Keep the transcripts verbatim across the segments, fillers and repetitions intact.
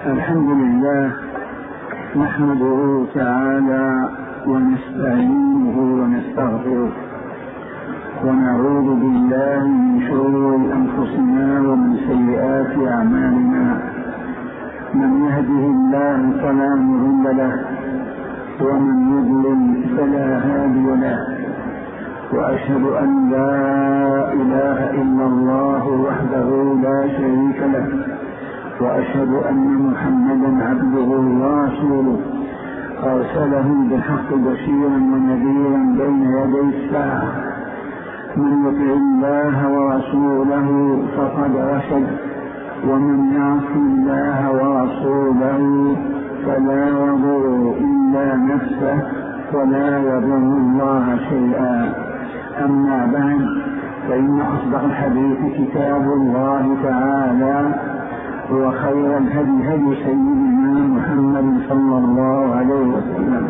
الحمد لله نحمده تعالى ونستعينه ونستغفره ونعوذ بالله من شرور أنفسنا ومن سيئات أعمالنا. من يهده الله فلا مضل له ومن يضلل فلا هادي له، وأشهد أن لا إله إلا الله وحده لا شريك له، وأشهد أن محمدا عبده ورسوله أرسله بالحق بشيرا ونذيرا بين يدي الساعة. من يطع الله ورسوله فقد رشد، ومن يعص الله ورسوله فلا يضر إلا نفسه ولا يضر الله شيئا. أما بعد، فإن أصدق الحديث كتاب الله تعالى، وخير الهدي هدي سيدنا محمد صلى الله عليه وسلم،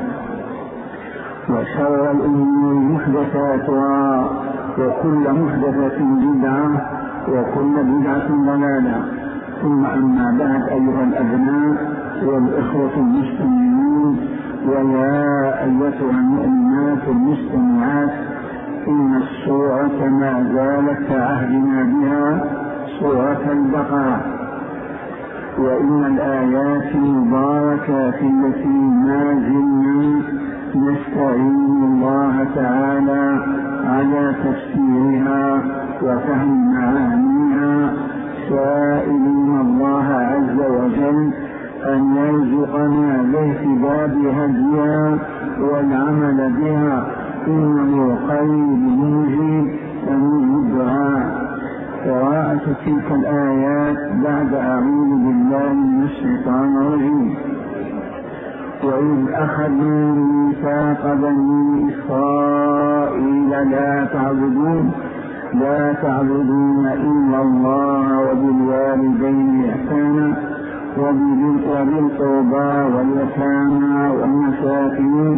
وشر الأمور محدثاتها، وكل محدثة بدعة، وكل بدعة ضلالة. ثم أما بعد، أيها الأبناء والإخوة المسلمين، ويا أيتها المؤمنات المستمعات، إن السورة ما زالت كعهدنا بها سورة البقرة، وإن الآيات المباركات التي ما زلنا نستعين الله تعالى على تفسيرها وفهم معانيها، سائلين الله عز وجل أن يرزقنا الاهتداء بهديها والعمل بها، إنه قريب مجيب سميع الدعاء. قراءة تلك الآيات بعد أعوذ بالله من الشيطان الرجيم. وإذ أخذنا ميثاق بني إسرائيل لا تعبدون لا تعبدون إلا الله وبالوالدين إحسانا وبذي القربى واليتامى والمساكين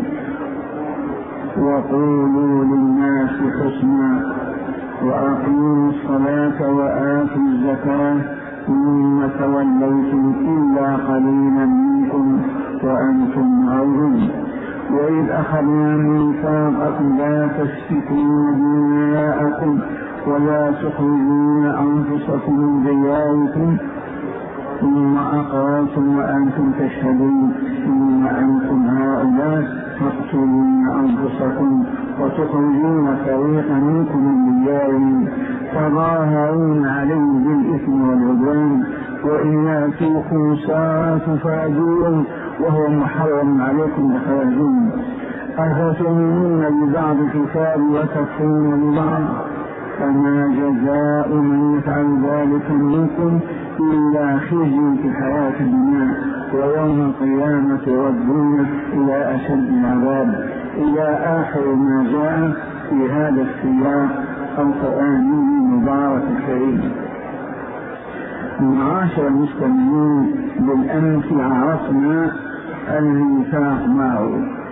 وقولوا للناس حسنا وأقيموا الصلاة وآتوا الزكاة ثم توليتم إلا قليلا منكم وأنتم معرضون. وإذ أخذنا ميثاقكم لا تسفكون دماءكم ولا تخرجون أنفسكم من دياركم ثم أقررتم وأنتم تشهدون، ثم أنتم هؤلاء تقتلون أنفسكم وتخرجون فريقا منكم من ديارهم تظاهرون عليهم بالإثم والعدوان، وإن يأتوكم ساعة فأجوهم وهو محرم عليكم إخراجهم. أفتؤمنون ببعض الكتاب وتكفرون ببعض؟ فما جزاء من يفعل ذلك منكم إلا خزي في الحياة الدنيا، ويوم القيامة يردون إلى أشد العذاب، إلى آخر ما جاء في هذا السياق القرآني المبارك الكريم. معاشر المستمعين، بالأمس عرفنا الميثاق معه،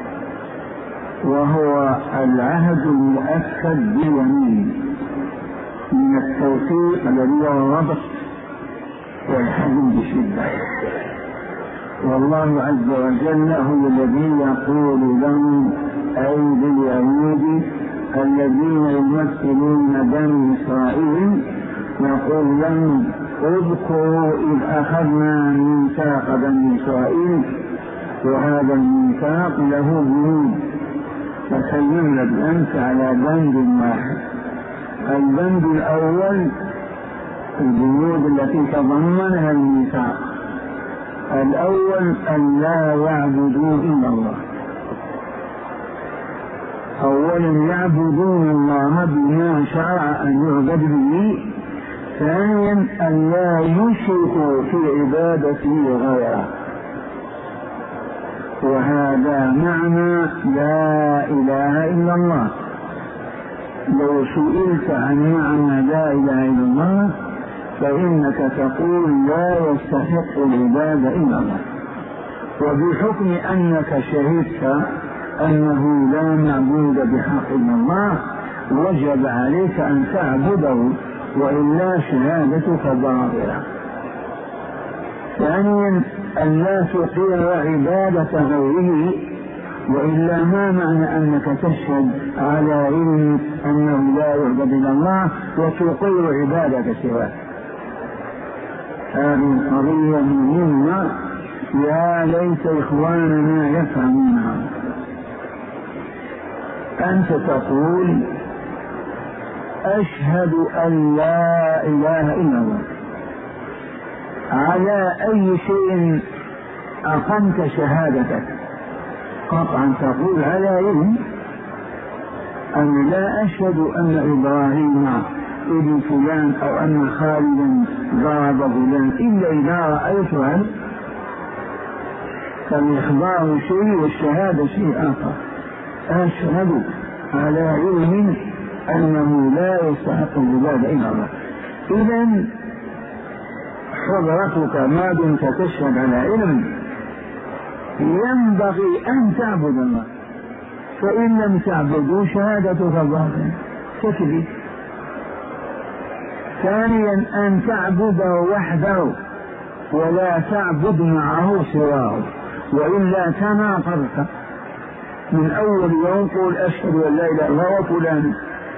وهو العهد المؤكد باليمين من التوثيق الذي هو الربط والحزم بشدة. والله عز وجل هو الذي يقول لهم أي باليهود الذين يمثلون بني إسرائيل، يقول لهم اذكروا إذ أخذنا ميثاق بني إسرائيل، وهذا الميثاق له بنود، فسلمنا بالأمس على بند واحد. البند الأول البنود التي تضمنها الميثاق. الأول أن لا يعبدوا إلا الله، أولا يعبدون الله بما شرع أن يعبد به. ثانيا أن لا يشركوا في عبادته غيره، وهذا معنى لا إله إلا الله. لو سئلت عن معنى لا إله إلا الله فإنك تقول لا يستحق العبادة إلا الله، وبحكم أنك شهدت أنه لا معبود بحق إلا الله وجب عليك أن تعبده، وإلا شهادتك باطلة. ثانيا أن لا تقر عبادة غيره، وإلا ما معنى أنك تشهد على علم أنه لا يعبد إلا الله وتقر عبادة سواه. هذه قضية مهمة يا ليت إخواننا يفهمونها. أنت تقول أشهد أن لا إله إلا الله، على أي شيء أقمت شهادتك؟ قطعا تقول على علم أن لا أشهد أن إبراهيم ابن فلان أو أن خالدا ضرب فلان إلا إذا رأيت هذا، فالإخبار شيء والشهادة شيء آخر. أشهد على علم أنه لا يستحق العبادة إلا الله. إذن حضرتك ما دمت تشهد على علم ينبغي أن تعبد الله، فإن لم تعبدوا شهادتك باطلة تكفي. ثانيا أن تعبده وحده ولا تعبد معه سواه، وإلا تناقضت. من أول يوم قول أشهد أن لا إله إلا الله وفلان.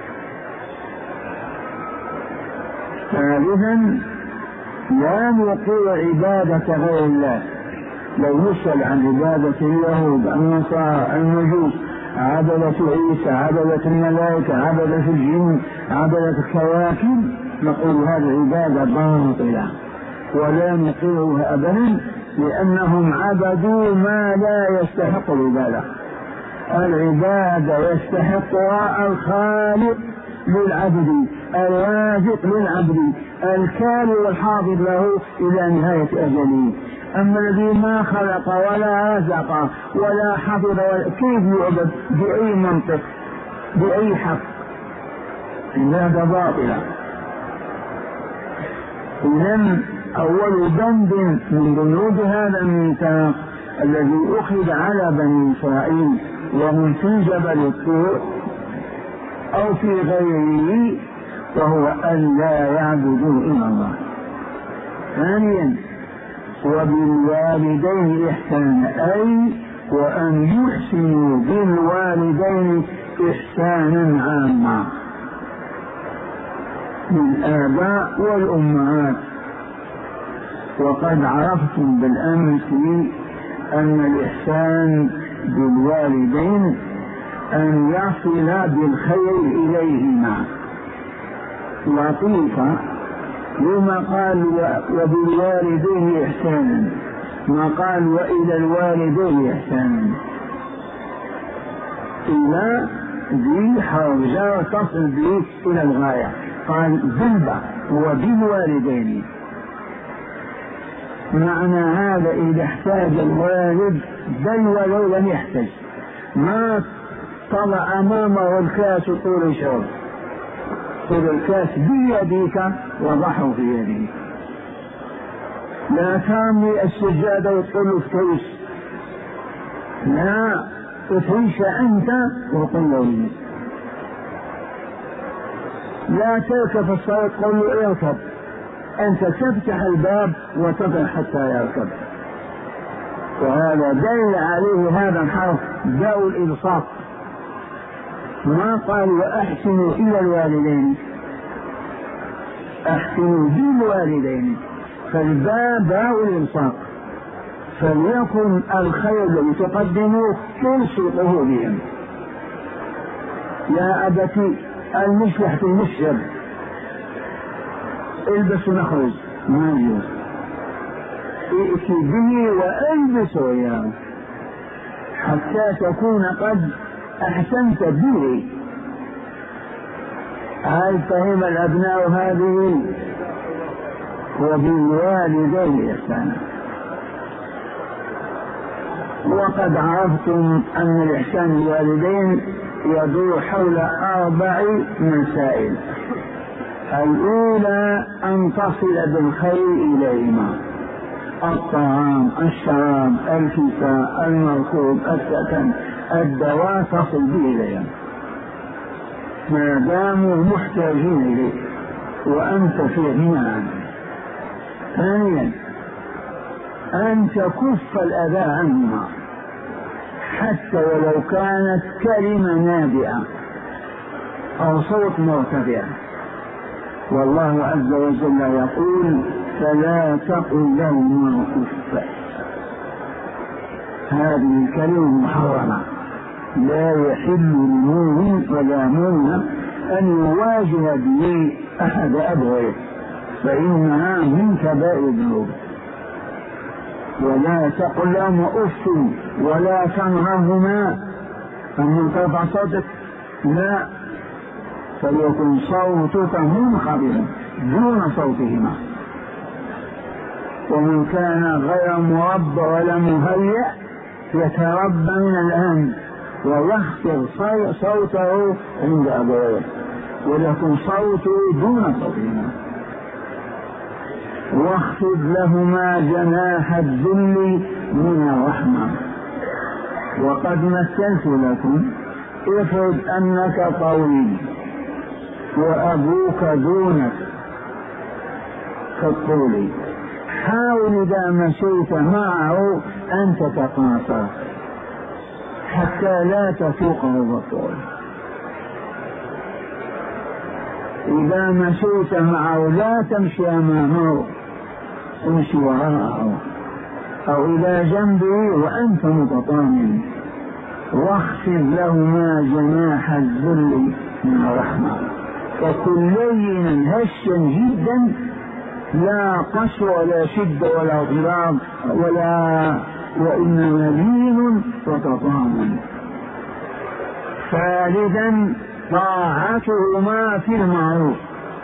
ثالثا لا نقر عبادة غير الله. لو نسأل عن عبادة اليهود النصارى المجوس، عبدة عيسى، عبدة الملائكة، عبدة الجن، عبدة الكواكب، نقول هذه عبادة باطلة ولا نقرها أبدا، لأنهم عبدوا ما لا يستحق العبادة. العبادة يستحقها الخالق للعبد، الرازق للعبد، الكامل والحافظ له إلى نهاية أجله. أما الذي ما خلق ولا رزق ولا حفظ ولا كيف يعبد؟ بأي منطق؟ بأي حق؟ عبادة باطلة. إذن أول ذنب من ذنوب هذا الميثاق الذي أخذ على بني إسرائيل وهم في جبل الطور أو في غيره، وهو أن لا يعبدوا إلا الله. ثانيا وبالوالدين إحسانا، أي وأن يحسنوا بالوالدين إحسانا عاما، للآباء والأمهات. وقد عرفتم بالأمس أن الإحسان بالوالدين أن يصل بالخير إليهما. لطيفة لما قال وبالوالدين إحسانا، ما قال وإلى الوالدين إحسانا. إلى ذي حوزة تصل به إلى الغاية، قال ذنبا وبالوالدين. معنى هذا إذا احتاج الوالد بل ولو لم يحتاج ما طلع أمامه الكاس طول شرب، طول الكاس بيديك وضعه في يديك. لا ترمي السجادة وتقول له افترش، لا افرش أنت وقل له. لا تركب الصلاة تقول له اركب، أنت تفتح الباب وتضع حتى يركب. وهذا دل عليه هذا الحرف داء الإلصاق. ما قال وأحسنوا إلى الوالدين، أحسنوا بالوالدين، فالباب داء الإلصاق. فليكن الخير الذي تقدموه تلصقه بهم. يا أبتي المشلح في المشرب البس ونخرج، ما يجوز. ائتي به والبسه اياه حتى تكون قد احسنت به. هل فهم الابناء هذه؟ وبالوالدين احسانا. وقد عرفتم ان الاحسان بالوالدين يدور حول اربع مسائل. الأولى أن تصل بالخير إليهما، الطعام، الشراب، الكساء، المركوب، السكن، الدواء، تصل به إليهم ما داموا محتاجين إليه وأنت في غنى عنه. ثانيا أن تكف الأذى عنهما حتى ولو كانت كلمة نابئة أو صوت مرتفع. والله عز وجل يقول فلا تقل لهما أف. هذه الكلمة محرمة، لا يحل لمؤمن ولا مؤمنة أن يواجه به أحد أبويه، فإنها من كبائر الذنوب. ولا تقل لهما أف ولا تنهرهما أن ترفع صوتك، لا، فليكن صوتك منخفضا دون صوتهما. ومن كان غير مربى ولا مهيأ يتربى من الآن ويخفض صوته عند أبويه، ولكن صوته دون صوتهما. واخفض لهما جناح الذل من الرحمة. وقد مثلت لكم، افرض أنك طويل وأبوك دونك كالطول، حاول إذا مشيت معه أن تتقاصر حتى لا تفوقه بالطول. إذا مشيت معه لا تمشي أمامه، امشي وراءه أو إلى جنبه وأنت متطامن. واخفض لهما جناح الذل من الرحمة. وكن لينا هشا جدا، لا قسوة ولا شدة ولا اضطراب ولا، وإنما لين وتطامن. ثالثا طاعتهما في المعروف.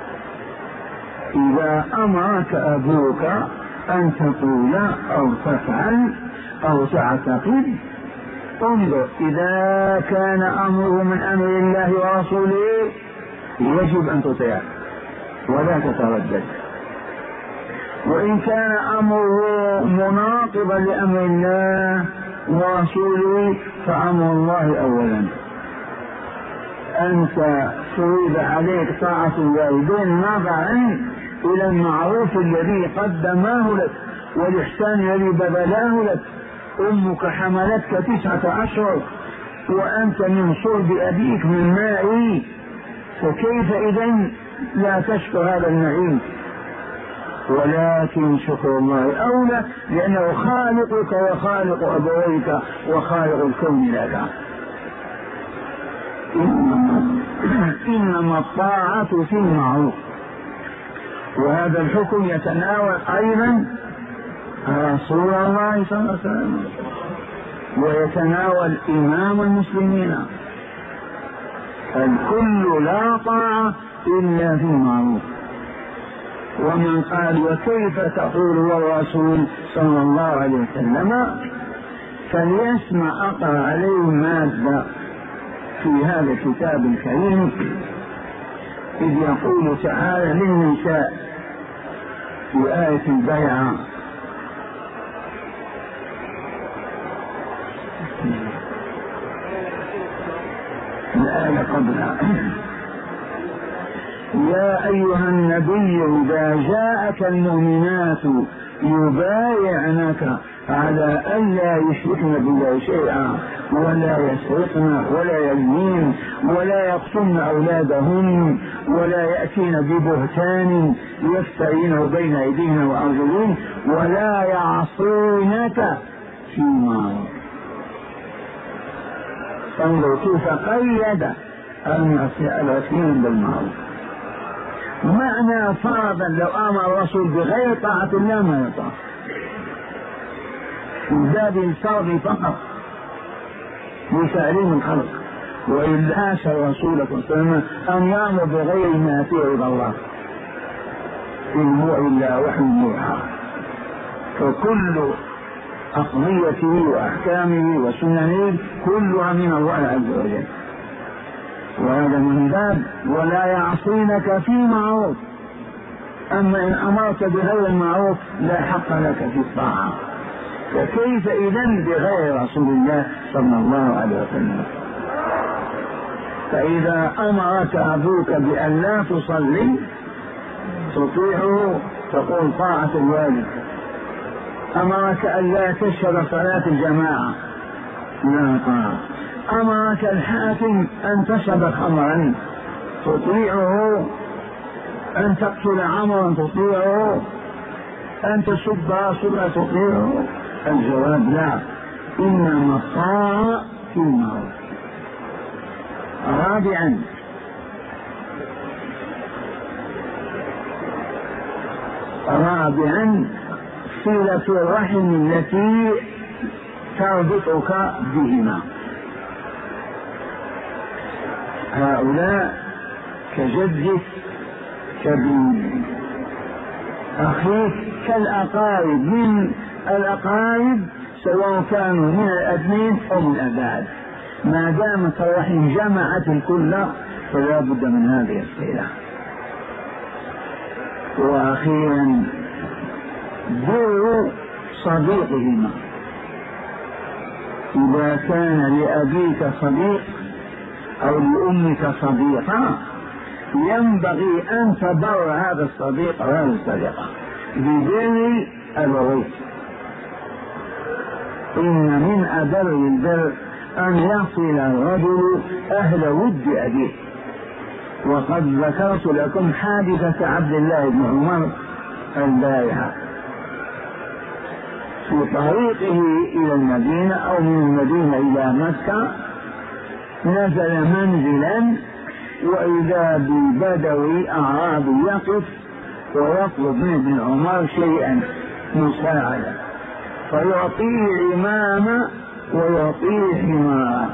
إذا أمرك أبوك أن تقول أو تفعل أو تعتقد، انظر إذا كان أمره من أمر الله ورسوله يجب أن تطيع ولا تتردد، وإن كان أمره مناقضا لأمر الله ورسوله فأمر الله أولا. أنت فرض عليك طاعة الوالدين نظرا إلى المعروف الذي قدماه لك والإحسان الذي بذلاه لك. أمك حملتك تسعة أشهر وأنت من صلب أبيك من ماء، فكيف إذن لا تشكر هذا النعيم؟ ولكن شكر الله أولى، لأنه خالقك وخالق أبويك وخالق الكون لك. إنما الطاعة في المعروف. وهذا الحكم يتناول أيضا رسول الله صلى الله عليه وسلم، ويتناول إمام المسلمين. الكل لا طاعة إلا في المعروف. ومن قال وكيف تقول والرسول صلى الله عليه وسلم، فليسمع أقرأ عليه مادة في هذا الكتاب الكريم، إذ يقول تعالى للنساء في آية البيعة: الآية قبلها: يا أيها النبي إذا جاءك المؤمنات يبايعنك على أن لا يشركن بالله شيئا ولا يسرقن ولا يزنين ولا يقتلن أولادهن ولا يأتين ببهتان يفترينه بين أيديهن وأرجلهن ولا يعصونك في معروف. فانظر كيف قيد العصيان بالمعروف. معنى فرضا لو امر الرسول بغير طاعة الله ما يطاع، من باب الفرض فقط لتعليم الخلق. وإلا آسى الرسول صلى الله عليه وسلم أن يأمر بغير ما فيه رضا الله، إن هو إلا وحي يوحى. فكل أقضيته وأحكامه وسننه كلها من الله عز وجل. وهذا من باب ولا يعصينك في معروف. أما إن أمرت بغير المعروف لا حق لك في الطاعة، فكيف إذن بغير رسول الله صلى الله عليه وسلم؟ فإذا أمرك أبوك بأن لا تصلي تطيعه، تقول طاعة الوالد. أمرك أن لا تشهد صلاة الجماعة لا طاعة، أمرك الحاكم أن تشرب خمرا تطيعه، أن تقتل عمرا تطيعه، أن تسب رسولا تطيعه؟ الجواب لا، إنما الطاعة في المعروف. رابعا رابعا صلة الرحم التي تربطك بهما. هؤلاء كجدك كابن أخيك كالأقارب من الأقارب، سواء كانوا من الأبنين أو من الأبعاد، ما دامت الرحم جمعت الكل فلا بد من هذه الصلة. وأخيرا بر صديقهما، إذا كان لأبيك صديق أو لأمك صديقة ينبغي أن تبر هذا الصديق وهذه الصديقة ببر أبويك. إن من أبر البر أن يصل الرجل أهل ود أبيه. وقد ذكرت لكم حادثة عبد الله بن عمر البارحة في طريقه إلى المدينة أو من المدينة إلى مكة، نزل منزلا وإذا ببدوي أعرابي يقف ويطلب من ابن عمر شيئا مساعدة، فيعطيه عمامة ويعطيه حمارا.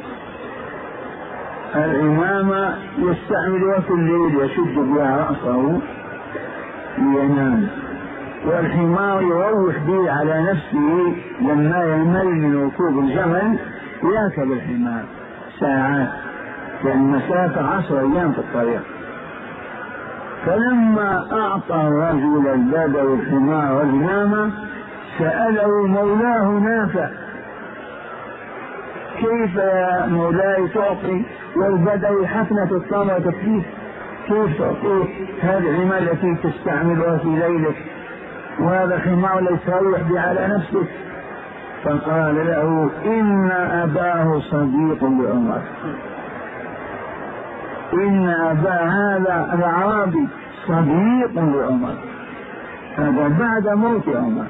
العمامة يستعملها في الليل يشد بها رأسه لينام، والحمار يروح به على نفسه لما يمل من ركوب الجمل يركب الحمار ساعات، لأن مسافة عشر أيام في الطريق. فلما أعطى الرجل البدوي الحمار والعمامة سأله مولاه نافع: كيف يا مولاي تعطي والبدوي حفنة الطامة تكفيك، كيف تعطيه هذه العمامة التي تستعملها في ليلك وهذا الحمار ليس يروح به على نفسك؟ فقال له: إن أباه صديق لعمر، إن أبا هذا الأعرابي صديق لعمر، هذا بعد موت عمر.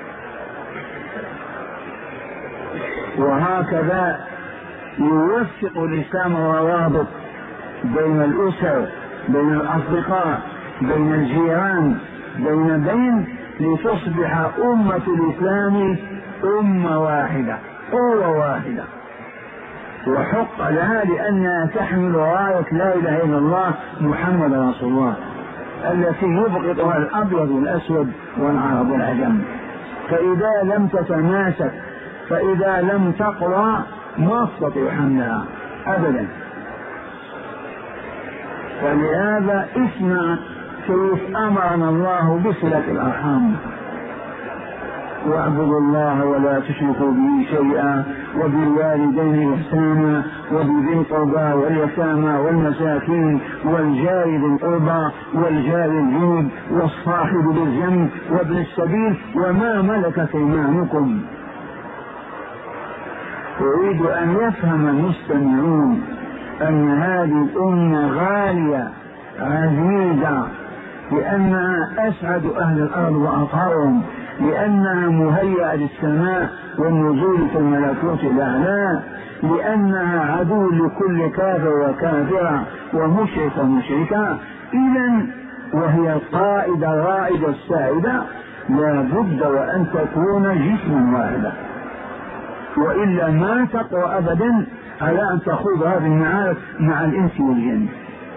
وهكذا يوثق الإسلام الروابط بين الأسر، بين الأصدقاء، بين الجيران، بين بين لتصبح أمة الإسلام أمة واحدة، قوة واحدة، وحق لها لأنها تحمل راية لا إله إلا الله محمد رسول الله التي يبغضها الأبيض والأسود والعرب والعجم. فإذا لم تتماسك، فإذا لم تقوى ما تستطيع حملها أبدا. فلهذا اسمع كيف أمرنا الله بصلة الأرحام: واعبدوا الله ولا تشركوا به شيئا وبالوالدين إحسانا وبذي القربى واليتامى والمساكين والجار ذي القربى والجار الجنب والصاحب بالجنب وابن السبيل وما ملكت أيمانكم. أريد أن يفهم المستمعون أن هذه الأمة غالية عزيزة، لأنها أسعد أهل الأرض وأطهرهم، لأنها مهيئة للسماء والنزول في الملكوت الأعلى، لأنها عدو لكل كافر وكافرة ومشرك ومشركة. إذن وهي القائدة الرائدة السائدة لا بد وأن تكون جسما واحدا، وإلا ما تقوى أبدا على أن تخوض هذه المعارك مع الإنس والجن.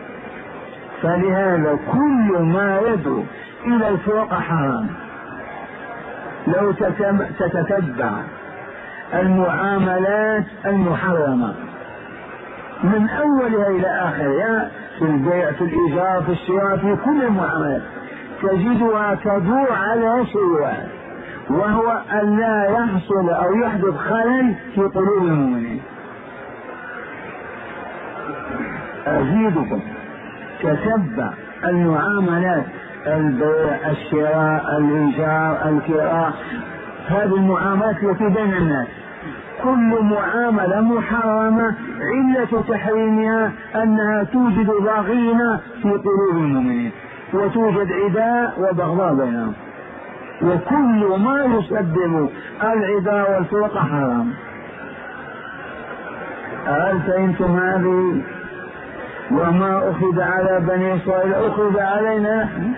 فلهذا كل ما يدعو إلى الفرق حرام. لو تتتبع المعاملات المحرمة من أولها إلى آخرها في البيع في الإيجار في الشراء في كل المعاملات تجدها تدور على شيء واحد، وهو أن لا يحصل أو يحدث خلل في قلوب المؤمنين. أزيدكم: تتبع المعاملات البيع الشراء الإيجار الكراء هذه المعاملات التي بين الناس. كل معاملة محرمة علة تحريمها أنها توجد ضغينة في قلوب المؤمنين، وتوجد عداء وبغضاء بينهم، وكل ما يسبب العداء والفرقة حرام. هل فهمتم هذه؟ وما أخذ على بني إسرائيل أخذ علينا نحن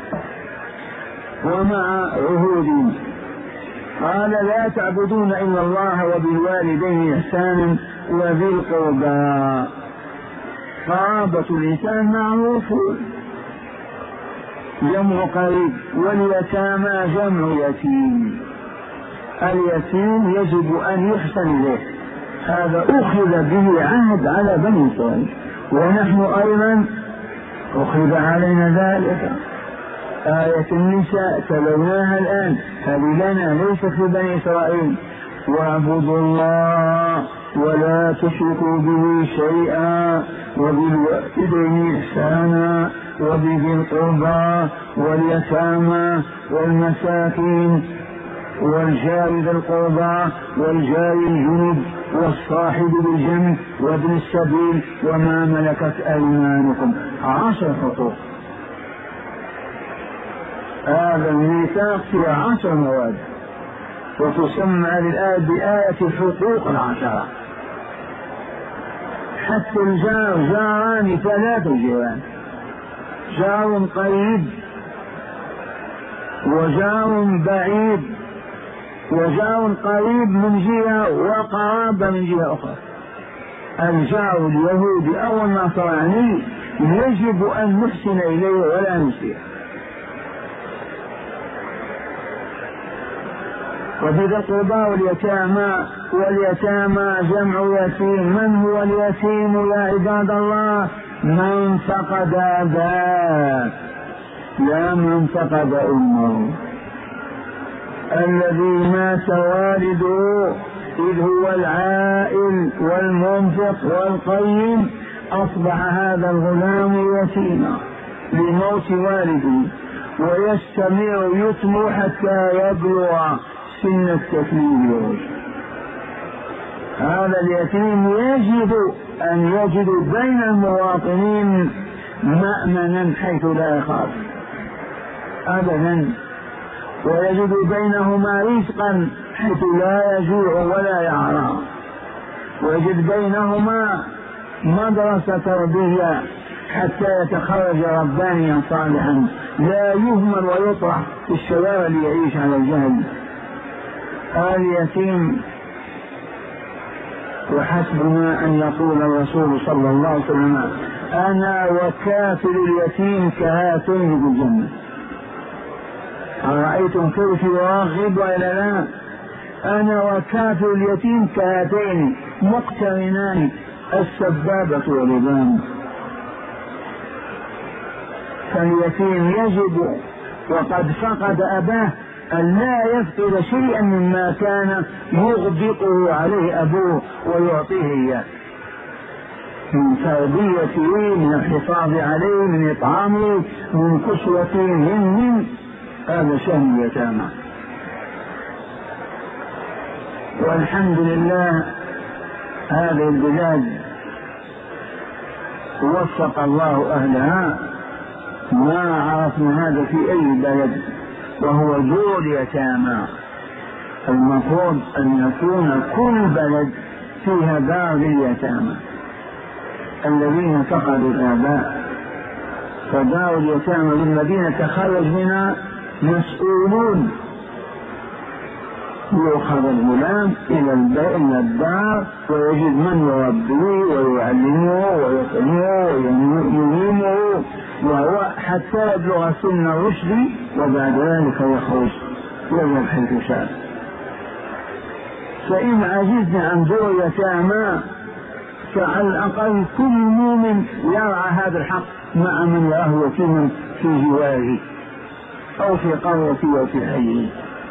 ومع عهودهم. قال لا تعبدون إلا الله وبالوالدين إحسانا وذي القربى. قرابة الإنسان معروف جمع قريب، واليتامى جمع يتيم. اليتيم يجب أن يحسن إليه، هذا أخذ به عهد على بني إسرائيل، ونحن أيضا أخذ علينا ذلك. آية النساء تلوناها الآن، هذه لنا ليست في بني إسرائيل. واعبدوا الله ولا تشركوا به شيئا وبالوالدين إحسانا وبذي القربى واليتامى والمساكين والجار ذي القربى والجار الجنب والصاحب بالجنب وابن السبيل وما ملكت أيمانكم. عشر خطوط. هذا الميثاق في عشر مواد، وتسمى الآية بآية الحقوق العشرة. حتى الجار جاران ثلاث جيران، جار قريب وجار بعيد وجار قريب من جهة وقرابة من جهة أخرى. الجار اليهودي أو النصراني يجب أن نحسن إليه ولا نسيء. وبذي القربى واليتامى، واليتامى جمع يتيم. من هو اليتيم يا عباد الله؟ من فقد أباه، لا من فقد أمه. الذي مات والده إذ هو العائل والمنفق والقيم، أصبح هذا الغلام يتيما لموت والده، ويستمر يتم حتى يبلغ سن التكليف. هذا اليتيم يجب أن يجد بين المواطنين مأمنا حيث لا يخاف أبدا، ويجد بينهما رزقا حيث لا يجوع ولا يعرى، ويجد بينهما مدرسة تربية حتى يتخرج ربانيا صالحا، لا يهمل ويطرح في الشوارع ليعيش على الجهل. اليتيم وحسبنا أن يقول الرسول صلى الله عليه وسلم أنا وكافل اليتيم كهاتين بالجنة. أرأيتم كيف يراغب إلى لا؟ أنا وكافل اليتيم كهاتين مقترنان، السبابة والربان. فاليتيم يجب وقد فقد أباه أن لا يفقد شيئا مما كان يغدقه عليه أبوه ويعطيه إياه من تربيته، من الحفاظ عليه، من إطعامه، من كسوته، من من هذا شأن اليتامى. والحمد لله هذه البلاد وفق الله أهلها، ما عرفنا هذا في أي بلد، وهو دور اليتامى. المفروض أن يكون كل بلد فيها دار لليتامى الذين فقدوا الآباء. فدار اليتامى للذين تخرج منها مسؤولون، يؤخذ الغلام إلى الدار ويجد من يربيه ويعلمه ويقنعه ويليمه وهو حتى يبلغ سن الرشد، وبعد ذلك يخرج يذهب حيث شاء. فإن عجزنا عن دور اليتامى فعلى الأقل كل مؤمن يرعى هذا الحق مع من يراه يتيما في جواره أو في قريته أو في حيه.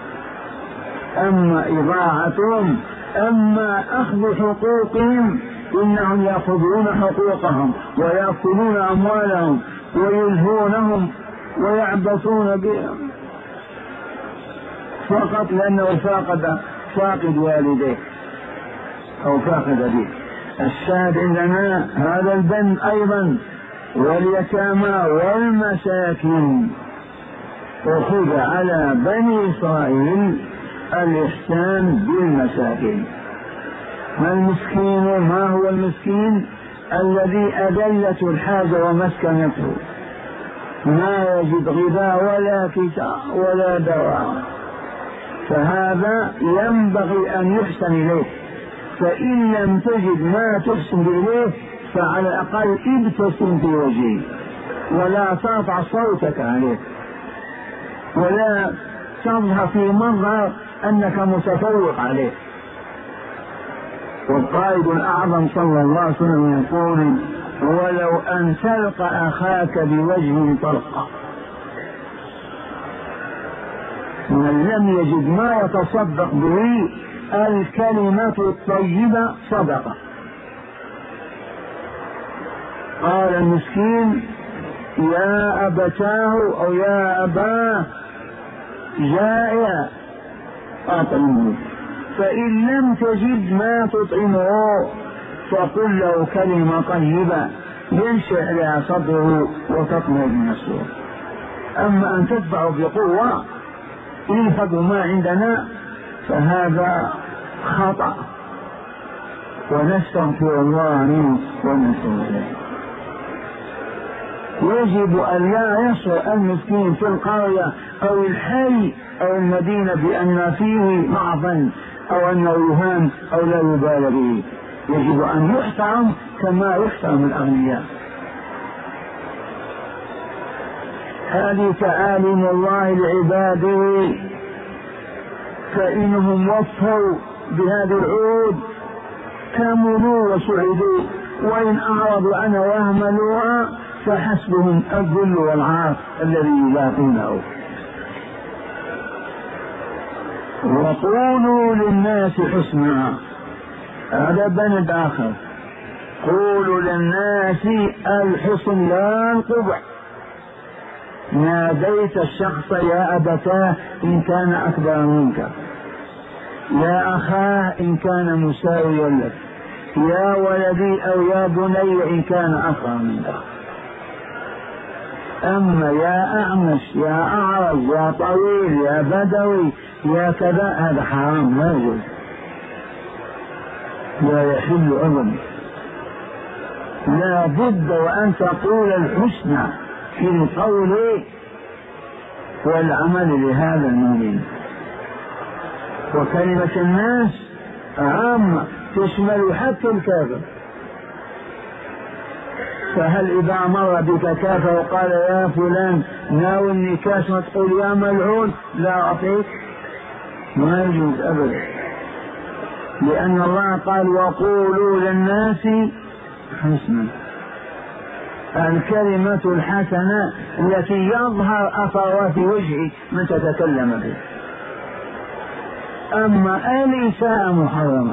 أما إضاعتهم، أما أخذ حقوقهم، إنهم يأخذون حقوقهم ويأكلون أموالهم ويلهونهم ويعبثون بهم. فقط لأنه فاقد فاقد والديه أو فاقد أبيه. الشاهد عندنا هذا البند أيضا واليتامى والمساكين. أخذ على بني إسرائيل الإحسان بالمساكين. ما المسكين؟ ما هو المسكين؟ الذي أذلته الحاجة ومسكنته، ما يجد غذاء ولا كساء ولا دواء، فهذا ينبغي أن يحسن إليه. فإن لم تجد ما تحسن إليه فعلى الأقل ابتسم في وجهه ولا ترفع صوتك عليه ولا تظهر في مظهر أنك متفوق عليه. والقائد الأعظم صلى الله عليه وسلم يقول: ولو أن تلقى أخاك بوجه طلقة. من لم يجد ما يتصدق به الكلمة الطيبة صدقة. قال المسكين: يا أبتاه أو يا أباه جائع أطعمه، فإن لم تجد ما تطعمه فقل له كلمة طيبة ينشأ لها صدره وتطمئن نفسه. أما أن تدفع بقوة انفقوا ما عندنا فهذا خطأ، ونستغفر الله منه ونتوب إليه. يجب أن لا يشعر المسكين في القرية أو الحي أو المدينة بأن فيه ضعفا أو أنه يهان أو لا يبال به. يجب أن يحترم كما يحترم الأغنياء. هذه تعاليم الله لعباده، فإنهم وفوا بهذه العهود كملوا وسعدوا، وإن أعرضوا عنها وأهملوها فحسبهم الذل والعار الذي يلاقونه. وقولوا للناس حسنا، هذا بند آخر. قولوا للناس الحسن لا القبح. ناديت الشخص يا أبتاه إن كان أكبر منك، يا أخاه إن كان مساويا لك، يا ولدي أو يا بني إن كان أصغر منك. أما يا أعمش يا أعرج يا طويل يا بدوي يا كذا هذا حرام لا يجوز، لا يحل أبدا. لا بد وأن تقول الحسنى في القول والعمل لهذا المؤمن. وكلمة الناس عامة تشمل حتى الكافر. فهل إذا مر بك كافر وقال يا فلان ناولني كاس ما تقول يا ملعون لا أعطيك؟ ما يجوز أبدا، لأن الله قال وقولوا للناس حسنا. الكلمة الحسنة التي يظهر أثرها في وجه من تتكلم به. أما الإساءة محرمة.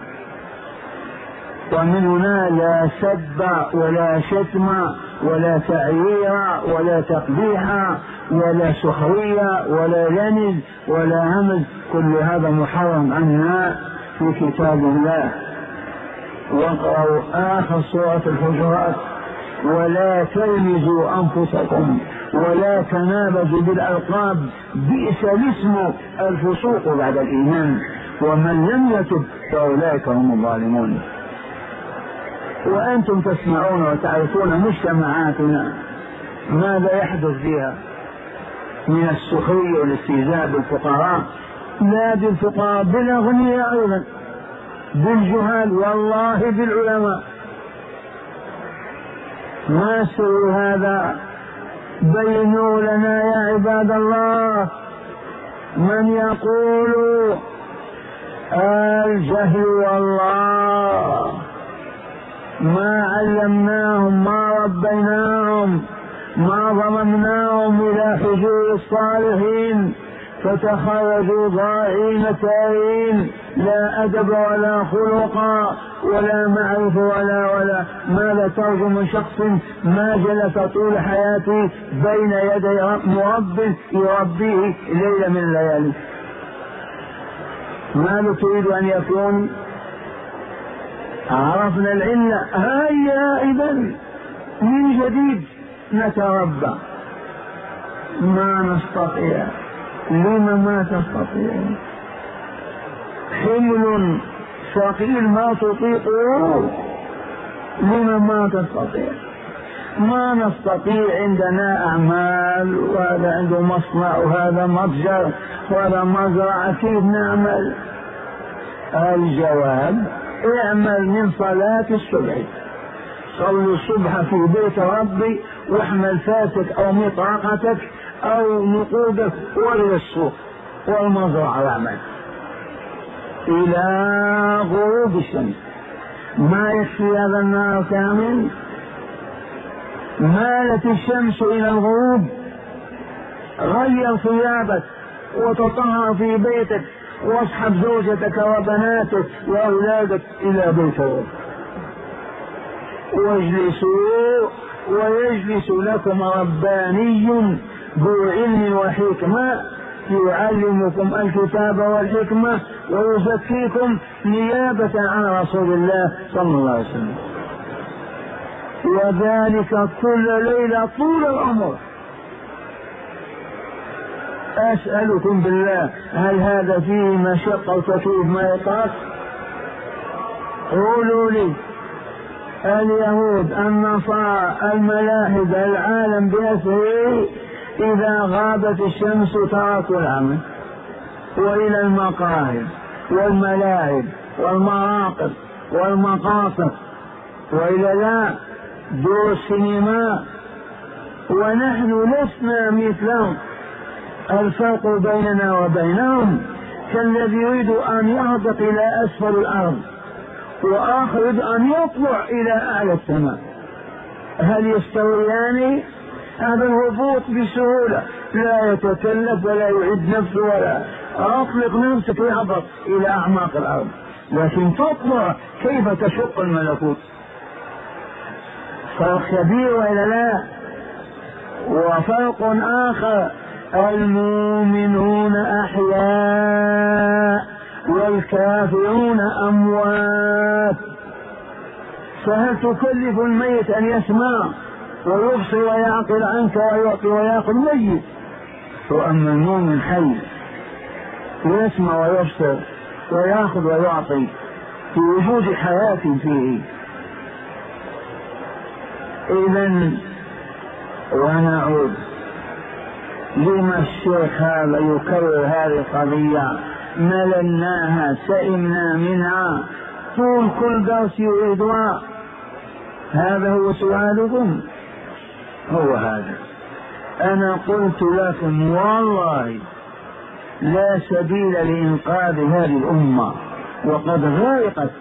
ومن هنا لا سب ولا شتم ولا تعيير ولا تقبيح ولا سخرية ولا لنز ولا همز، كل هذا محرم عنا في كتاب الله. واقرأوا آخر سورة الحجرات: ولا تلمزوا أنفسكم ولا تنابزوا بالألقاب بئس الاسم الفسوق بعد الإيمان ومن لم يتب فأولئك هم الظالمون. وأنتم تسمعون وتعرفون مجتمعاتنا ماذا يحدث فيها من السخرية والاستهزاء بالفقراء، لا بالفقراء بالأغنياء أيضا، بالجهال والله بالعلماء. ما سر هذا؟ بينوا لنا يا عباد الله. من يقول الجهل والله ما علمناهم ما ربيناهم ما ضممناهم إلى حجور الصالحين فتخرجوا ضائعين تائهين، لا أدب ولا خلق ولا معرفة ولا ولا ماذا ترجو من شخص ما جلس طول حياته بين يدي مرب يربيه ليلة من الليالي؟ ماذا تريد أن يكون؟ عرفنا العلة، هيا إذن من جديد نتربى. ما نستطيع. لما ما تستطيع؟ حمل ثقيل ما تطيقه، لما ما تستطيع؟ ما نستطيع، عندنا أعمال، وهذا عنده مصنع وهذا متجر وهذا مزرعة، كيف نعمل؟ الجواب: اعمل من صلاة الصبح، صل الصبح في بيت ربي، واحمل فاسك أو مطرقتك أو نقودك وإلى السوق والمزرعة واعمل إلى غروب الشمس. ما يكفي هذا النهار كامل؟ مالت الشمس إلى الغروب، غير ثيابك وتطهر في بيتك، واصحب زوجتك وبناتك وأولادك إلى بيت ربك، واجلسوا ويجلس لكم رباني ذو علم وحكمة يعلمكم الكتاب والحكمة ويزكيكم نيابة عن رسول الله صلى الله عليه وسلم، وذلك كل ليلة طول العمر. أسألكم بالله، هل هذا فيه مشقة وتكليف ما يطاق؟ قولوا لي. اليهود، النصارى، الملاحدة، العالم بأسره، إذا غابت الشمس تركوا العمل وإلى المقاهي والملاعب والمراقب والمقاصد وإلى لا دور السينما، ونحن لسنا مثلهم. الفرق بيننا وبينهم كالذي يريد أن يهبط إلى أسفل الأرض وآخر يريد أن يطلع إلى أعلى السماء. هل يستويان؟ هذا الهبوط بسهولة، لا يتكلف ولا يعد نفسه ولا أطلق نفسك يهبط إلى أعماق الأرض، لكن تطلع كيف تشق الملكوت. فرق كبير وإلا لا؟ وفرق آخر: المؤمنون أحياء والكافرون أموات. فهل تكلف الميت أن يسمع ويبصر ويعقل عنك ويعطي ويأخذ؟ ميت. وأما المؤمن حي يسمع ويبصر ويأخذ ويعطي في وجود حياة فيه. إذن ونعود، لما الشيخ هذا يكرر هذه القضية؟ مللناها، سئمنا منها، طول كل درس يريدها. هذا هو سؤالكم؟ هو هذا. أنا قلت لكم والله لا سبيل لإنقاذ هذه الأمة وقد غرقت،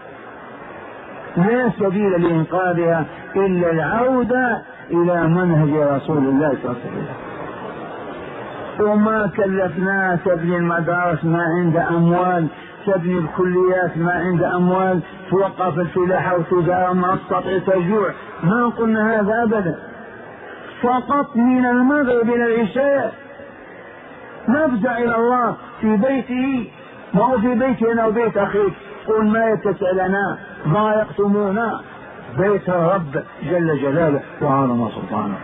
لا سبيل لإنقاذها إلا العودة إلى منهج رسول الله صلى الله عليه وسلم. وما كلفناه تبني المدارس ما عند أموال، تبني الكليات ما عند أموال، توقف الفلاحة والتجارة ما تستطيع تجوع، ما قلنا هذا أبدا. فقط من المغرب إلى العشاء نفزع إلى الله في بيته، ما هو في بيتي أنا وبيت أخيك، قل ما يتسع لنا، ضايقتمونا. بيت الرب جل جلاله وعظم سلطانه.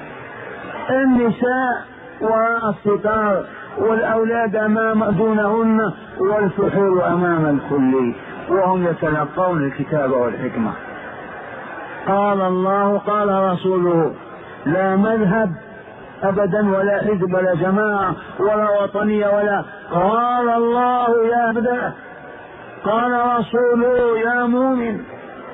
النساء وراء الستار، والأولاد أمام دونهن، والفحول أمام الكل، وهم يتلقون الكتاب والحكمة. قال الله قال رسوله، لا مذهب أبدا ولا حزب ولا جماعة ولا وطنية ولا، قال الله يا بدأ، قال رسوله يا مؤمن.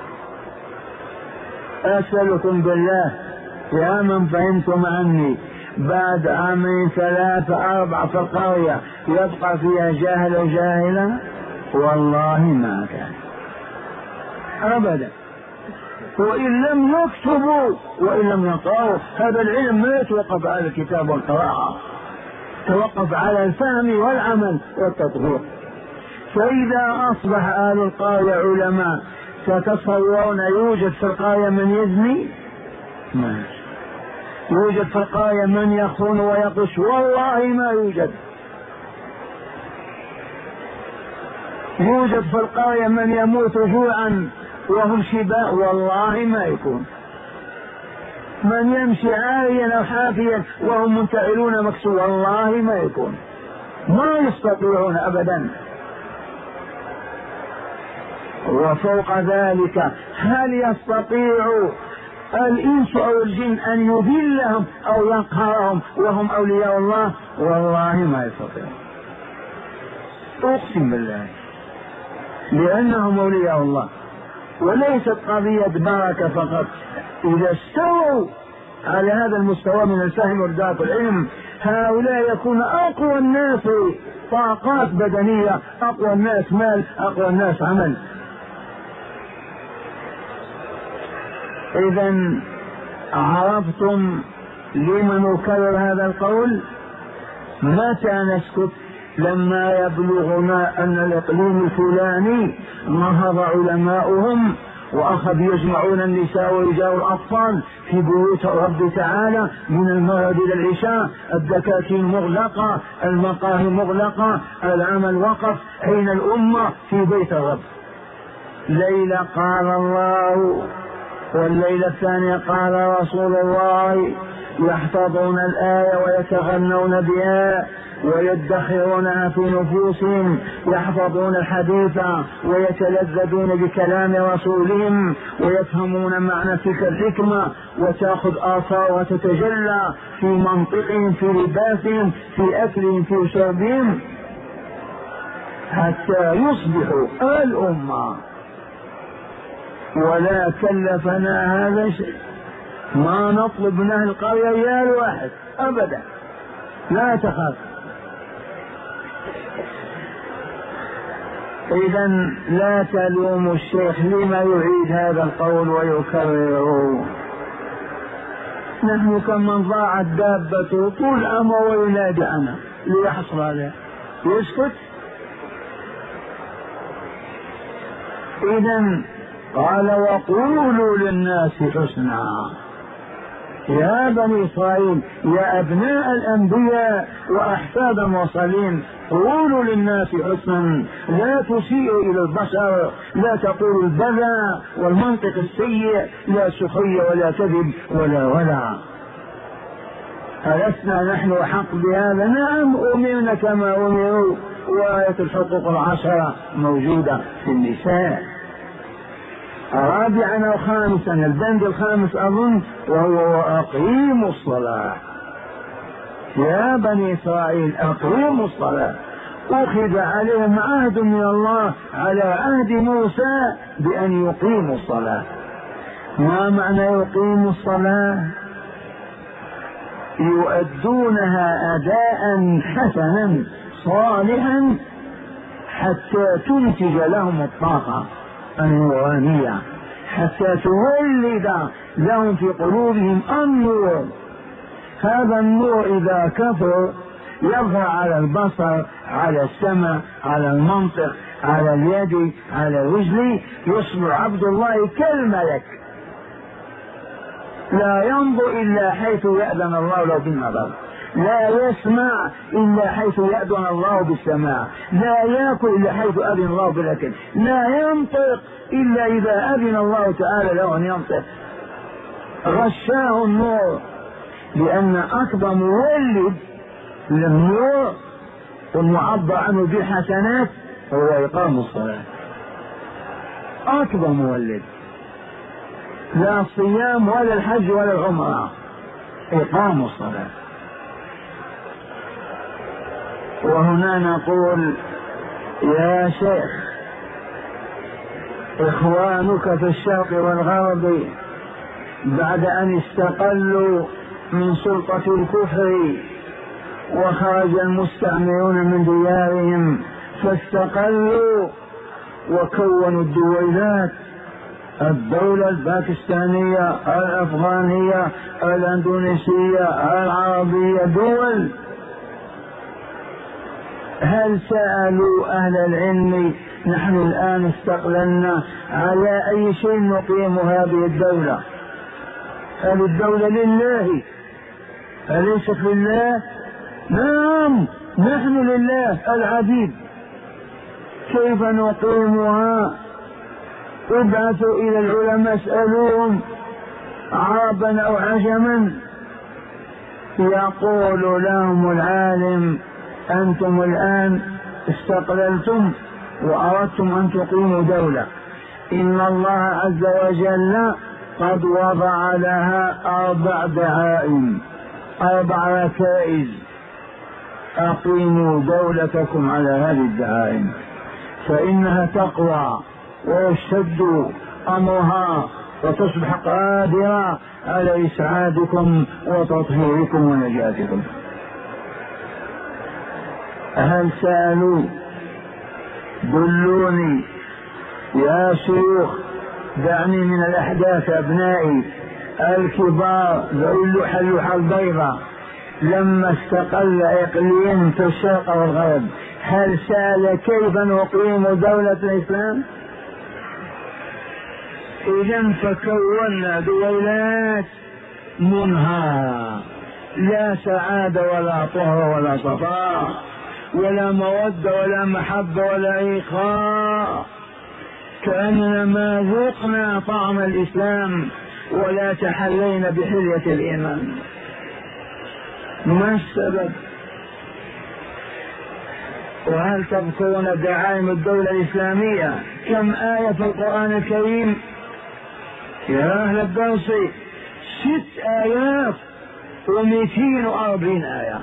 أسألكم بالله يا من فهمتم عني، بعد عامين ثلاثة أربعة في القرية يبقى فيها جاهل وجاهلة؟ والله ما كان أبدا. وإن لم يكتبوا وإن لم يقرأوا، هذا العلم ما يتوقف على الكتاب والقراءة، توقف على الفهم والعمل والتطبيق. فإذا أصبح أهل القرية علماء، تتصورون يوجد في القرية من يزني؟ ما يوجد في القرية من يخون ويقش؟ والله ما يوجد. يوجد في القرية من يموت جوعا وهم شباء، والله ما يكون. من يمشي عاريا أو حافيا وهم منتعلون مكسو، والله ما يكون. ما يستطيعون أبدا. وفوق ذلك هل يستطيع الإنس أو الجن أن يذلهم أو يقهرهم وهم أولياء الله؟ والله ما يستطيعون، أقسم بالله، لأنهم أولياء الله. وليست قضية بركة فقط. إذا استووا على هذا المستوى من الفهم ورداء العلم، هؤلاء يكون أقوى الناس طاقات بدنية، أقوى الناس مال، أقوى الناس عمل. إذن عرفتم لمن نكرر هذا القول؟ متى نسكت؟ لما يبلغنا أن الإقليم الفلاني نهض علماؤهم وأخذ يجمعون النساء والرجال والأطفال في بيوت رب تعالى من المغرب إلى العشاء، الدكاكين مغلقة، المقاهي مغلقة، العمل وقف، أين الأمة؟ في بيت الرب. ليلة قال الله والليلة الثانية قال رسول الله، يحفظون الآية ويتغنون بها ويدخرونها في نفوسهم، يحفظون الحديث ويتلذذون بكلام رسولهم ويفهمون معنى تلك الحكمة وتأخذ آثار وتتجلى في منطقهم، في لباسهم، في أكلهم، في شربهم، حتى يصبحوا الأمة. ولا كلفنا هذا شيء، ما نطلب من أهل القرية ريال واحد أبدا، لا تخاف. إذن لا تلوموا الشيخ لما يعيد هذا القول ويكرره. نحن كمن ضاعت دابته طول عمره وينادي عنها ليحصل عليها، يسكت؟ إذن قال وقولوا للناس حسنا. يا بني إسرائيل، يا أبناء الأنبياء وأحفاد المرسلين، قولوا للناس حسنا، لا تسيئوا إلى البشر، لا تقولوا البذى والمنطق السيء، لا سخرية ولا كذب ولا ولا. ألسنا نحن أحق بهذا؟ نعم، أمرنا كما أمروا. وآية الحقوق العشرة موجودة في النساء. رابعا أو خامسا، البند الخامس أظن، وهو أقيموا الصلاة. يا بني إسرائيل أقيموا الصلاة. أخذ عليهم عهد من الله على عهد موسى بأن يقيموا الصلاة. ما معنى يقيموا الصلاة؟ يؤدونها أداء حسنا صالحا حتى تنتج لهم الطاقة النورانية، حتى تولد لهم في قلوبهم النور. هذا النور إذا كثر يظهر على البصر، على السمع، على المنطق، على اليد، على الرجل، يصبح عبد الله كالملك، لا ينظر إلا حيث يأذن الله له بالنظر، لا يسمع إلا حيث يأذن الله بالسماع، لا يأكل إلا حيث أذن الله بالأكل، لا ينطق إلا إذا أذن الله تعالى له أن ينطق. غشاه النور، لأن أكبر مولد للنور والمعبر عنه بالحسنات هو إقام الصلاة. أكبر مولد، لا الصيام ولا الحج ولا العمرة، إقام الصلاة. وهنا نقول يا شيخ، إخوانك في الشرق والغرب بعد أن استقلوا من سلطة الكفر وخرج المستعمرون من ديارهم فاستقلوا وكونوا الدولات، الدولة الباكستانية، الأفغانية، الأندونيسية، العربية، دول. هل سألوا أهل العلم نحن الآن استقللنا على أي شيء نقيم هذه الدولة؟ هل الدولة لله؟ أليست لله؟ نعم، نحن لله العبيد. كيف نقيمها؟ ابعثوا إلى العلماء اسألوهم عربا أو عجما. يقول لهم العالم أنتم الآن استقللتم وأردتم أن تقيموا دولة، إن الله عز وجل قد وضع لها أربع دعائم، أربع ركائز، أقيموا دولتكم على هذه الدعائم فإنها تقوى ويشتد أمرها وتصبح قادرة على إسعادكم وتطهيركم ونجاتكم. هل سألوا دلوني يا شيوخ، دعني من الأحداث أبنائي الكبار ذوي اللوحة اللوحة البيضاء لما استقل إقليم في الشرق والغرب، هل سأل كيف نقيم دولة الإسلام؟ إذن فكونا دويلات منهارة، لا سعادة ولا طهر ولا صفاء ولا مودة ولا محبة ولا إخاء، كأننا ما ذقنا طعم الإسلام ولا تحلينا بحلية الإيمان. ما السبب؟ وهل تذكرون دعائم الدولة الإسلامية؟ كم آية في القرآن الكريم يا أهل الدرس؟ ست آيات ومئتين وأربعين آية،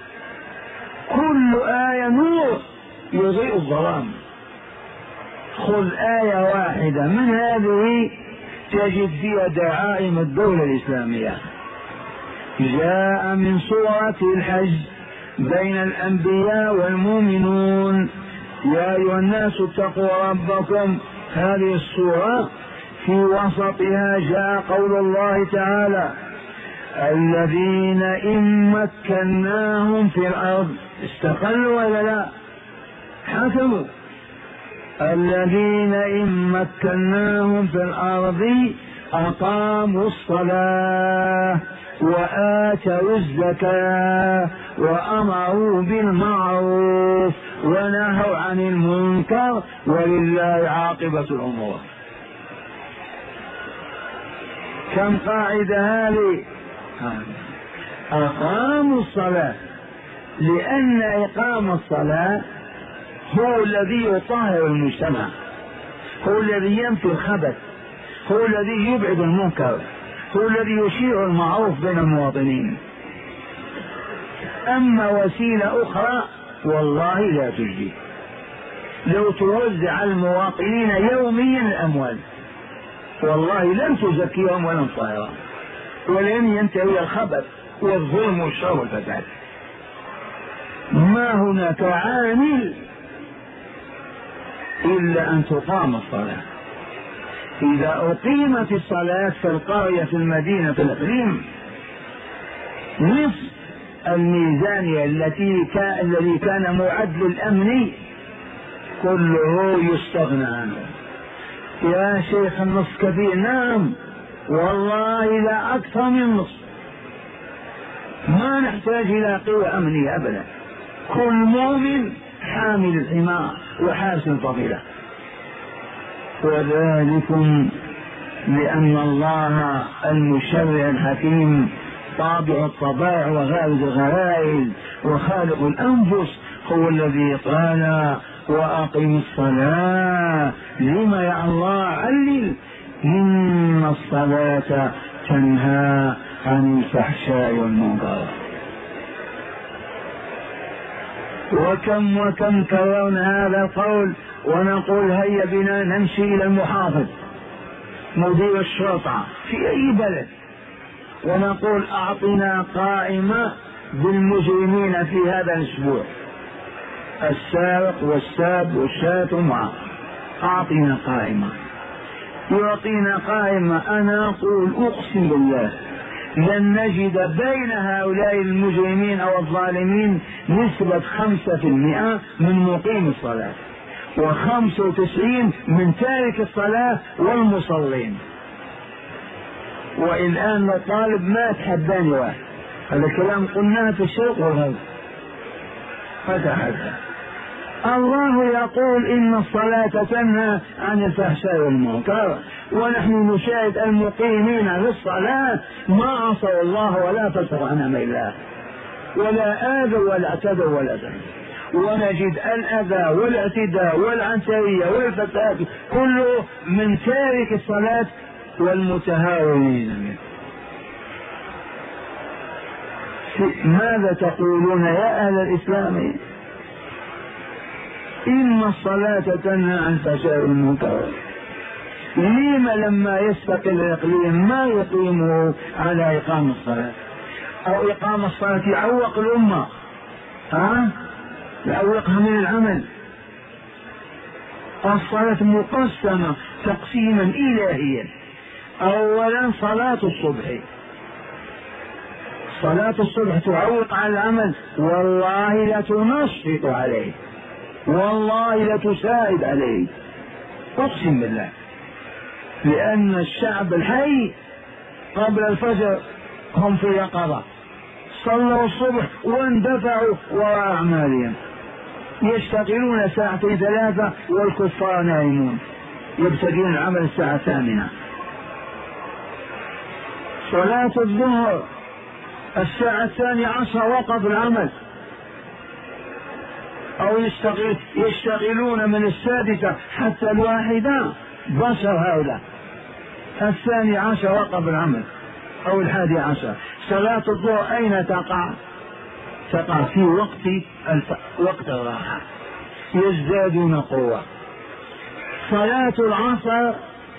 كل آية نور يضيء الظلام. خذ آية واحدة من هذه تجد فيها دعائم الدولة الإسلامية. جاء من سورة الحج بين الأنبياء والمؤمنون يا أيها الناس اتقوا ربكم. هذه السورة في وسطها جاء قول الله تعالى الذين إن مكناهم في الأرض استقلوا ولا لا؟ حكموا. الذين إن مكناهم في الأرض أقاموا الصلاة وآتوا الزكاة وأمروا بالمعروف ونهوا عن المنكر ولله عاقبة الأمور. كم قاعدة هذه؟ أقاموا الصلاة، لأن إقام الصلاة هو الذي يطهر المجتمع، هو الذي ينفي الخبث، هو الذي يبعد المنكر، هو الذي يشيع المعروف بين المواطنين. أما وسيلة أخرى والله لا تجدي. لو توزع على المواطنين يوميا الأموال والله لن تزكيهم ولن تطهرهم ولن ينتهي الخبث والظلم والشر والفساد. ما هناك عامل إلا أن تقام الصلاة. إذا أقيمت الصلاة في القرية في المدينة في الإقليم نصف الميزانية التي كان الذي كان معد للأمن كله يستغنى عنه. يا شيخ النصف كثير، نعم والله لا أكثر من نصف. ما نحتاج إلى قوة أمنية أبدا، كل مؤمن حامل الحمار وحارس الفضيلة. وذلكم لأن الله المشرع الحكيم طابع الطبائع وغالب الغرائز وخالق الأنفس هو الذي قال وأقم الصلاة لما يا الله علل إن الصلاة تنهى عن الفحشاء والمنكر. وكم وكم كررنا هذا القول ونقول هيا بنا نمشي إلى المحافظ مدير الشرطة في أي بلد ونقول أعطنا قائمة بالمجرمين في هذا الأسبوع، السارق والساب والشاة معه، أعطنا قائمة. يعطينا قائمة، أنا أقول أقسم بالله لن نجد بين هؤلاء المجرمين أو الظالمين نسبة خمسة في المئة من مقيم الصلاة وخمسة وتسعين من تارك الصلاة والمصلين. والآن الطالب ما تحداني واحد، هذا الكلام قلناه في الشرق والغرب فتحدث. الله يقول إن الصلاة تنهى عن الفحشاء والمنكر، ونحن نشاهد المقيمين للصلاة ما عصوا الله ولا فسقوا عن أمر الله ولا آذوا ولا اعتدوا ولا ذنب، ونجد الأذى والاعتداء والعنصرية والفساد كله من تارك الصلاة والمتهاونين منه. ماذا تقولون يا أهل الإسلام؟ إن الصلاة تنهى عن الفحشاء والمنكر، لما لما يستقل الإقليم ما يقيمه على إقام الصلاة، أو إقام الصلاة يعوق الأمة، ها؟ يعوقها من العمل. الصلاة مقسمة تقسيما إلهيا. أولا صلاة الصبح، صلاة الصبح تعوق على العمل، والله لا تنشط عليه، والله لا تساعد عليه، أقسم بالله، لأن الشعب الحي قبل الفجر هم في يقظة، صلوا الصبح واندفعوا وراء أعمالهم، يشتغلون ساعتين ثلاثة والكفار نائمون يبتدئون العمل الساعة الثامنة. صلاة الظهر الساعة الثانية عشر وقف العمل، أو يشتغل يشتغلون من السادسة حتى الواحدة، بشر هؤلاء. الثاني عشر وقف العمل أو الحادي عشر. صلاة الظهر أين تقع؟ تقع في وقت الف... وقت الراحة، يزدادون قوة. صلاة العصر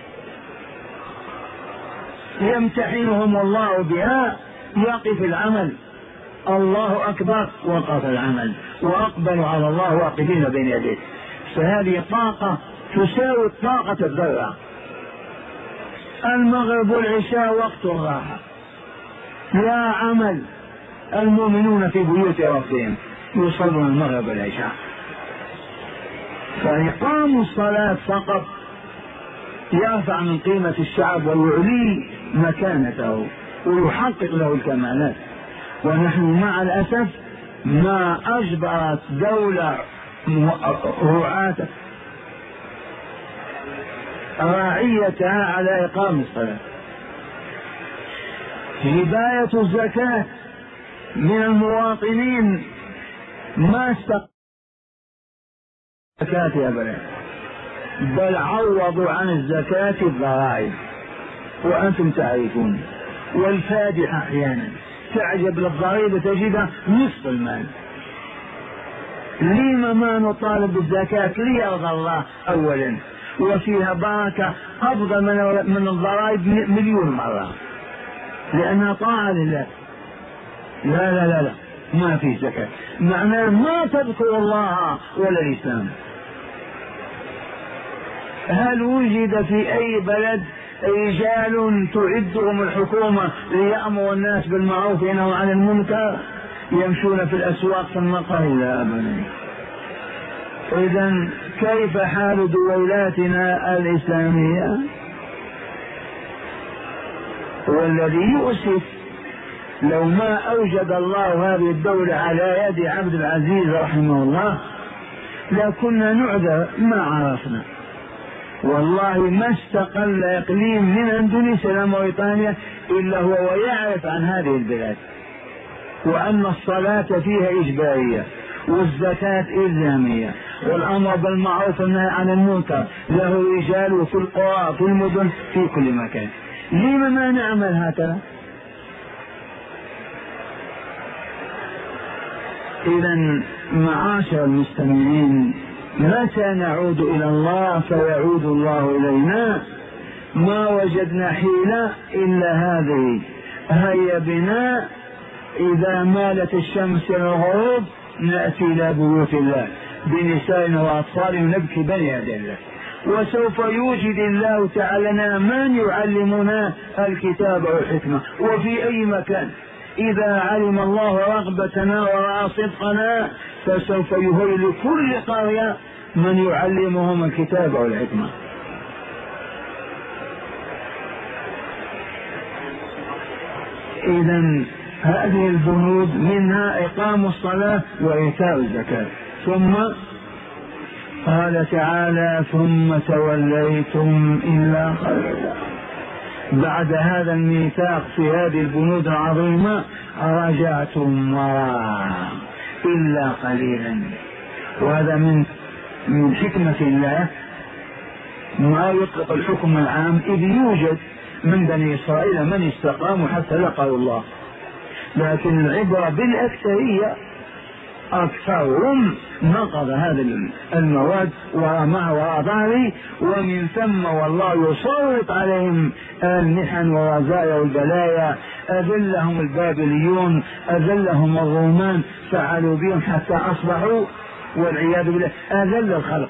يمتحنهم الله بها، يقف العمل، الله أكبر وقف العمل، وأقبلوا على الله واقفين بين يديه. فهذه طاقة تساوي طاقة الذرة. المغرب والعشاء وقت الراحة، لا عمل، المؤمنون في بيوت ربهم يصلون المغرب والعشاء. فإقام الصلاة فقط يرفع من قيمة الشعب ويعلي مكانته ويحقق له الكمالات. ونحن مع الأسف ما أجبرت دولة رعاة راعيتها على إقام الصلاة. هداية الزكاة من المواطنين ما استقبلوا الزكاة يا بنات، بل عوضوا عن الزكاة الضرائب، وأنتم تعرفون. والفادحة أحيانا تعجب للضريبة تجدها نصف المال. لما ما نطالب بالزكاة ليرضى الله أولا، وفيها بركة أفضل من الضرائب مليون مرة، لأنها طاعة لله. لا لا لا لا ما في زكاة، معناه ما تذكر الله ولا الإسلام. هل وجد في أي بلد رجال تعدهم الحكومة ليأمروا الناس بالمعروف وينهوا عن المنكر يمشون في الأسواق في المقاهي؟ لا أبدا. إذن كيف حال دويلاتنا الإسلامية؟ والذي يؤسف لو ما أوجد الله هذه الدولة على يد عبد العزيز رحمه الله لكنا نعذر ما عرفنا. والله ما استقل إقليم من أندونيسيا إلى موريتانيا إلا هو ويعرف عن هذه البلاد، وأن الصلاة فيها إجبارية والزكاة إلزامية والأمر بالمعروف والنهي عن المنكر له رجال في القرى في المدن في كل مكان. لما ما نعمل هكذا؟ إذا معاشر المستمعين، متى نعود إلى الله فيعود الله إلينا؟ ما وجدنا حيلة إلا هذه. هيا بنا إذا مالت الشمس إلى الغروب نأتي إلى بيوت الله بنسائنا وأطفالنا نبكي بين يدي الله، وسوف يوجد الله تعالى لنا من يعلمنا الكتاب والحكمة وفي أي مكان. إذا علم الله رغبتنا ورأى صدقنا فسوف يهيئ لكل قرية من يعلمهم الكتاب والحكمة. إذن هذه البنود منها إقام الصلاة وإيتاء الزكاة. ثم قال تعالى ثم توليتم إلا قليلا. بعد هذا الميثاق في هذه البنود العظيمة رجعتم وراء إلا قليلا. وهذا من من حكمة الله ما يطلق الحكم العام، إذ يوجد من بني إسرائيل من استقاموا حتى لقوا الله، لكن العبرة بالأكثرية أكثرهم نقض هذه المواد ورمى وراء ظهره، ومن ثم والله يسلط عليهم المحن والرزايا والبلايا. أذلهم البابليون، أذلهم الرومان، فعلوا بهم حتى أصبحوا والعياذ بالله أذل الخلق.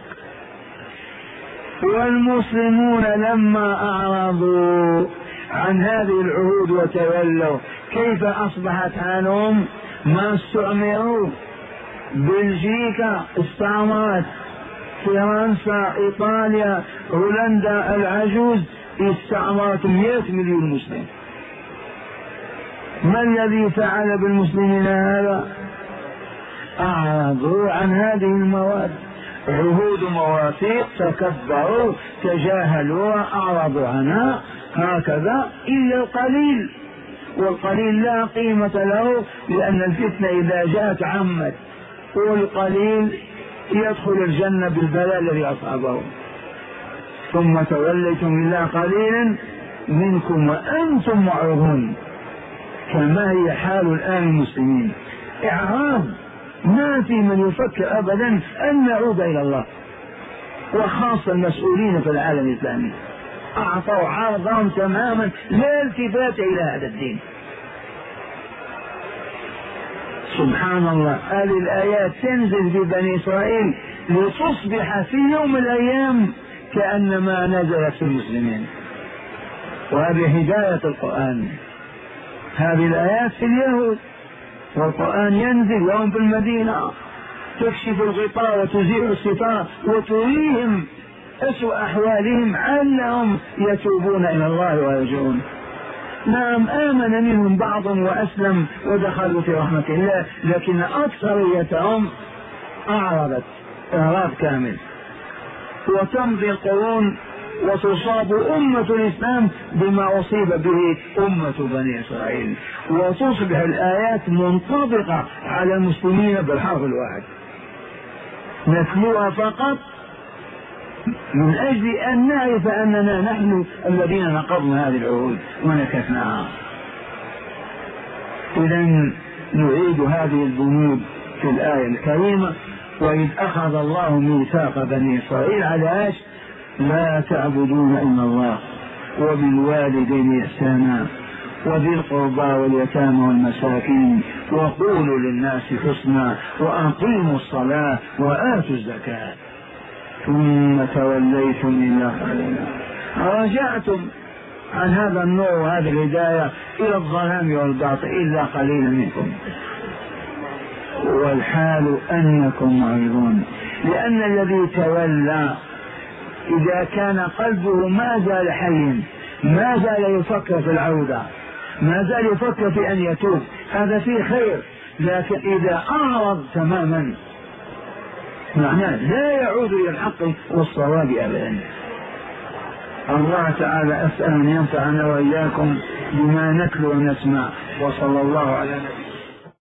والمسلمون لما أعرضوا عن هذه العهود وتولوا كيف أصبحت حالهم؟ ما استعمروا، بلجيكا استعمرت، فرنسا، إيطاليا، هولندا العجوز استعمرت مئة مليون مسلم. ما الذي فعل بالمسلمين هذا؟ أعرضوا عن هذه المواد، عهود مواثيق، تكبروا، تجاهلوا، أعرضوا عنها هكذا إلا القليل، والقليل لا قيمة له، لأن الفتنة إذا جاءت عمت، والقليل يدخل الجنة بالبلاء الذي أصابه. ثم توليتم إلا قليلا منكم وأنتم معرضون، كما هي حال الآن المسلمين، إعراض. ما في من يفكر أبدا أن نعود إلى الله، وخاصة المسؤولين في العالم الإسلامي أعطوا عرضهم تماما، لا التفات إلى هذا الدين. سبحان الله، هذه الآيات تنزل في بني إسرائيل لتصبح في يوم من الأيام كأنما نزلت في المسلمين، وهذه هداية القرآن. هذه الآيات في اليهود، والقرآن ينزل يوم في المدينة، تكشف الغطاء وتزيل الستار وتريهم أسوأ أحوالهم علهم يتوبون إلى الله ويرجعون. نعم آمن منهم بعضهم وأسلم ودخلوا في رحمة الله، لكن أكثريتهم أعرضت إعراض كامل. وتمضي القرون وتصاب أمة الإسلام بما أصيب به أمة بني إسرائيل، وتصبح الآيات منطبقة على المسلمين بالحرف الواحد، نتلوها فقط من أجل أن نعرف أننا نحن الذين نقضنا هذه العهود ونكثناها. إذن نعيد هذه البنود في الآية الكريمة: وإذ أخذ الله ميثاق بني إسرائيل على إيش؟ لا تعبدون إلا الله وبالوالدين إحسانا وذي القربى واليتامى والمساكين وقولوا للناس حسنا وأقيموا الصلاة وآتوا الزكاة ثم توليتم إلا قليلا. رجعتم عن هذا النور وهذه الهداية إلى الظلام والباطل إلا قليلا منكم، والحال أنكم معرضون. لأن الذي تولى إذا كان قلبه ما زال حيا، ما زال يفكر في العودة، ما زال يفكر في أن يتوب، هذا فيه خير. لكن إذا أعرض تماما معناه لا يعود إلى الحق والصواب أبدا. الله تعالى أسأل أن ينفعنا وإياكم بما نتلو ونسمع، وصلى الله على نبينا